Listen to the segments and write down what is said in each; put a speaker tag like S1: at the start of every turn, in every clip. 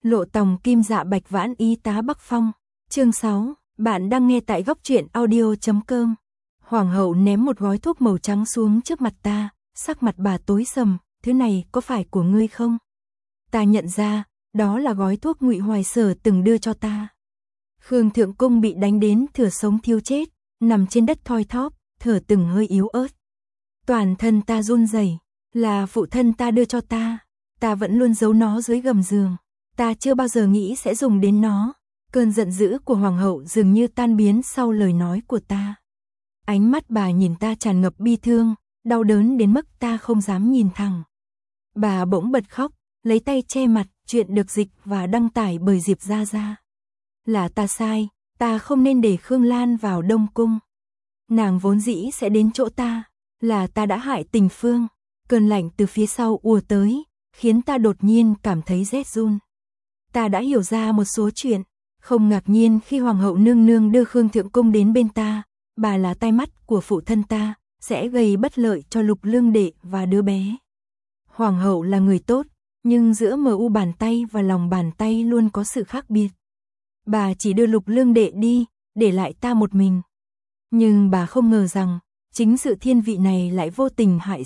S1: Lộ tòng kim dạ bạch vãn y tá Bắc Phong. Chương 6, bạn đang nghe tại góc truyện audio.com. Hoàng hậu ném một gói thuốc màu trắng xuống trước mặt ta, sắc mặt bà tối sầm, thứ này có phải của ngươi không? Ta nhận ra, đó là gói thuốc Ngụy Hoài Sở từng đưa cho ta. Khương Thượng Cung bị đánh đến thừa sống thiếu chết, nằm trên đất thoi thóp, thở từng hơi yếu ớt. Toàn thân ta run rẩy, là phụ thân ta đưa cho ta vẫn luôn giấu nó dưới gầm giường. Ta chưa bao giờ nghĩ sẽ dùng đến nó. Cơn giận dữ của hoàng hậu dường như tan biến sau lời nói của ta. Ánh mắt bà nhìn ta tràn ngập bi thương, đau đớn đến mức ta không dám nhìn thẳng. Bà bỗng bật khóc, lấy tay che mặt, chuyện được dịch và đăng tải bởi Diệp Gia Gia. Là ta sai, ta không nên để Khương Lan vào Đông Cung. Nàng vốn dĩ sẽ đến chỗ ta, là ta đã hại Tình Phương. Cơn lạnh từ phía sau ùa tới, khiến ta đột nhiên cảm thấy rét run. Ta đã hiểu ra một số chuyện, không ngạc nhiên khi Hoàng hậu nương nương đưa Khương Thượng Cung đến bên ta, bà là tai mắt của phụ thân ta, sẽ gây bất lợi cho Lục Lương Đệ và đứa bé. Hoàng hậu là người tốt, nhưng giữa MU bàn tay và lòng bàn tay luôn có sự khác biệt. Bà chỉ đưa Lục Lương Đệ đi, để lại ta một mình. Nhưng bà không ngờ rằng, chính sự thiên vị này lại vô tình hại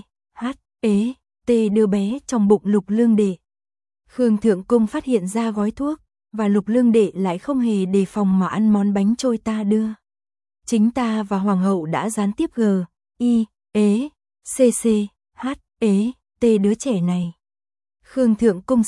S1: T đứa bé trong bụng Lục Lương Đệ. Khương Thượng Cung phát hiện ra gói thuốc, và Lục Lương Đệ lại không hề đề phòng mà ăn món bánh trôi ta đưa. Chính ta và Hoàng hậu đã gián tiếp T đứa trẻ này. Khương Thượng Cung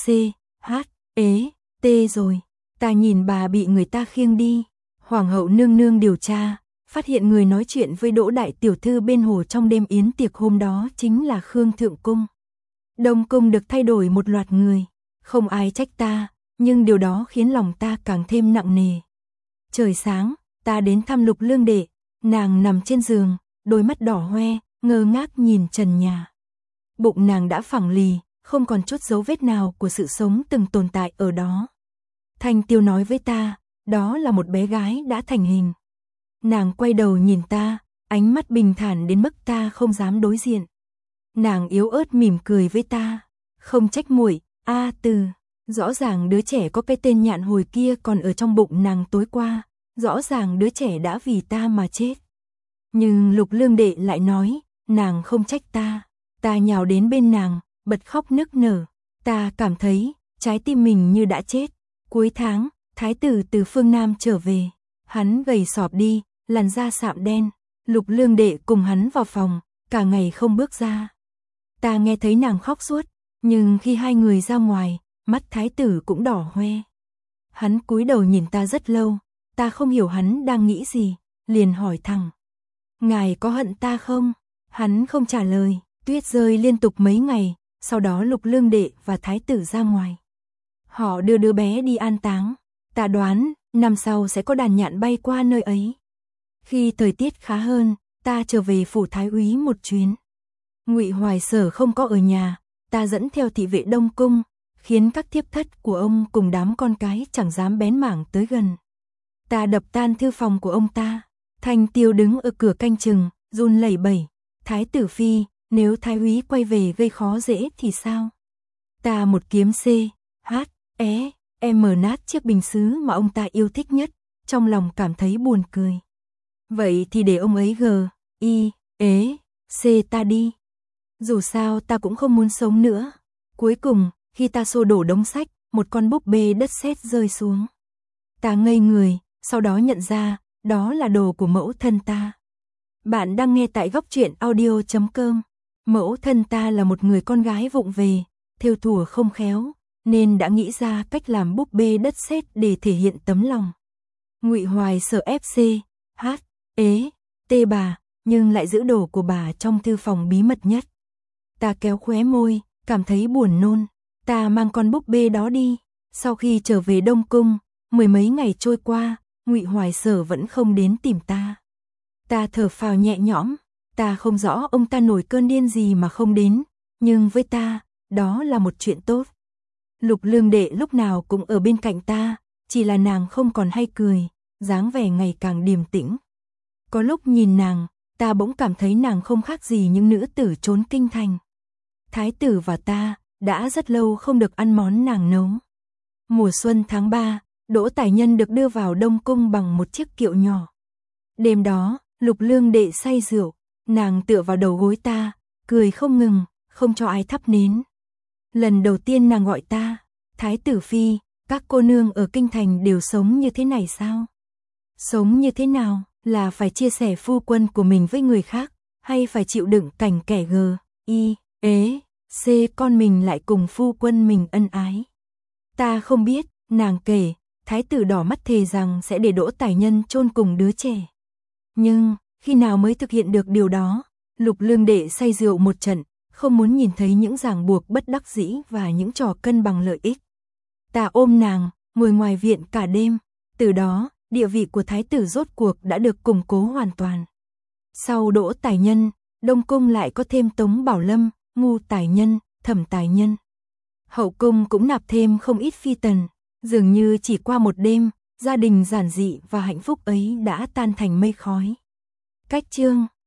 S1: T rồi. Ta nhìn bà bị người ta khiêng đi. Hoàng hậu nương nương điều tra, phát hiện người nói chuyện với Đỗ đại tiểu thư bên hồ trong đêm yến tiệc hôm đó chính là Khương Thượng Cung. Đông Cung được thay đổi một loạt người, không ai trách ta, nhưng điều đó khiến lòng ta càng thêm nặng nề. Trời sáng, ta đến thăm Lục Lương Đệ, nàng nằm trên giường, đôi mắt đỏ hoe, ngơ ngác nhìn trần nhà. Bụng nàng đã phẳng lì, không còn chút dấu vết nào của sự sống từng tồn tại ở đó. Thanh Tiêu nói với ta, đó là một bé gái đã thành hình. Nàng quay đầu nhìn ta, ánh mắt bình thản đến mức ta không dám đối diện. Nàng yếu ớt mỉm cười với ta, không trách muội, Từ. Rõ ràng đứa trẻ có cái tên Nhạn hồi kia còn ở trong bụng nàng tối qua, rõ ràng đứa trẻ đã vì ta mà chết. Nhưng Lục Lương Đệ lại nói, nàng không trách ta. Ta nhào đến bên nàng, bật khóc nức nở. Ta cảm thấy, trái tim mình như đã chết. Cuối tháng, thái tử từ phương Nam trở về. Hắn gầy sọp đi, làn da sạm đen. Lục Lương Đệ cùng hắn vào phòng, cả ngày không bước ra. Ta nghe thấy nàng khóc suốt, nhưng khi hai người ra ngoài, mắt thái tử cũng đỏ hoe. Hắn cúi đầu nhìn ta rất lâu, ta không hiểu hắn đang nghĩ gì, liền hỏi thẳng. Ngài có hận ta không? Hắn không trả lời, tuyết rơi liên tục mấy ngày, sau đó Lục Lương Đệ và thái tử ra ngoài. Họ đưa đứa bé đi an táng, ta đoán, năm sau sẽ có đàn nhạn bay qua nơi ấy. Khi thời tiết khá hơn, ta trở về phủ thái úy một chuyến. Ngụy Hoài Sở không có ở nhà, ta dẫn theo thị vệ Đông Cung, khiến các thiếp thất của ông cùng đám con cái chẳng dám bén mảng tới gần. Ta đập tan thư phòng của ông ta. Thanh Tiêu đứng ở cửa canh chừng, run lẩy bẩy. Thái tử phi, nếu thái úy quay về gây khó dễ thì sao? Ta một kiếm nát chiếc bình sứ mà ông ta yêu thích nhất, trong lòng cảm thấy buồn cười. Vậy thì để ông ấy ta đi. Dù sao ta cũng không muốn sống nữa. Cuối cùng, khi ta xô đổ đống sách, một con búp bê đất sét rơi xuống. Ta ngây người, sau đó nhận ra, đó là đồ của mẫu thân ta. Bạn đang nghe tại góc truyện audio.com. Mẫu thân ta là một người con gái vụng về, thêu thùa không khéo, nên đã nghĩ ra cách làm búp bê đất sét để thể hiện tấm lòng. Ngụy Hoài Sở bà, nhưng lại giữ đồ của bà trong thư phòng bí mật nhất. Ta kéo khóe môi, cảm thấy buồn nôn. Ta mang con búp bê đó đi. Sau khi trở về Đông Cung, mười mấy ngày trôi qua, Ngụy Hoài Sở vẫn không đến tìm ta. Ta thở phào nhẹ nhõm. Ta không rõ ông ta nổi cơn điên gì mà không đến, nhưng với ta, đó là một chuyện tốt. Lục Lương Đệ lúc nào cũng ở bên cạnh ta, chỉ là nàng không còn hay cười, dáng vẻ ngày càng điềm tĩnh. Có lúc nhìn nàng, ta bỗng cảm thấy nàng không khác gì những nữ tử trốn kinh thành. Thái tử và ta đã rất lâu không được ăn món nàng nấu. Mùa xuân tháng 3, Đỗ Tài Nhân được đưa vào Đông Cung bằng một chiếc kiệu nhỏ. Đêm đó, Lục Lương Đệ say rượu, nàng tựa vào đầu gối ta, cười không ngừng, không cho ai thắp nến. Lần đầu tiên nàng gọi ta, Thái tử phi, các cô nương ở kinh thành đều sống như thế này sao? Sống như thế nào, là phải chia sẻ phu quân của mình với người khác, hay phải chịu đựng cảnh kẻ gờ, y, ế, c con mình lại cùng phu quân mình ân ái? Ta không biết, nàng kể, thái tử đỏ mắt thề rằng sẽ để Đỗ Tài Nhân chôn cùng đứa trẻ. Nhưng, khi nào mới thực hiện được điều đó? Lục Lương Đệ say rượu một trận, không muốn nhìn thấy những ràng buộc bất đắc dĩ và những trò cân bằng lợi ích. Ta ôm nàng, ngồi ngoài viện cả đêm, từ đó, địa vị của thái tử rốt cuộc đã được củng cố hoàn toàn. Sau Đỗ Tài Nhân, Đông Cung lại có thêm Tống Bảo Lâm, Ngu Tài Nhân, Thẩm Tài Nhân. Hậu cung cũng nạp thêm không ít phi tần, dường như chỉ qua một đêm, gia đình giản dị và hạnh phúc ấy đã tan thành mây khói. Cách chương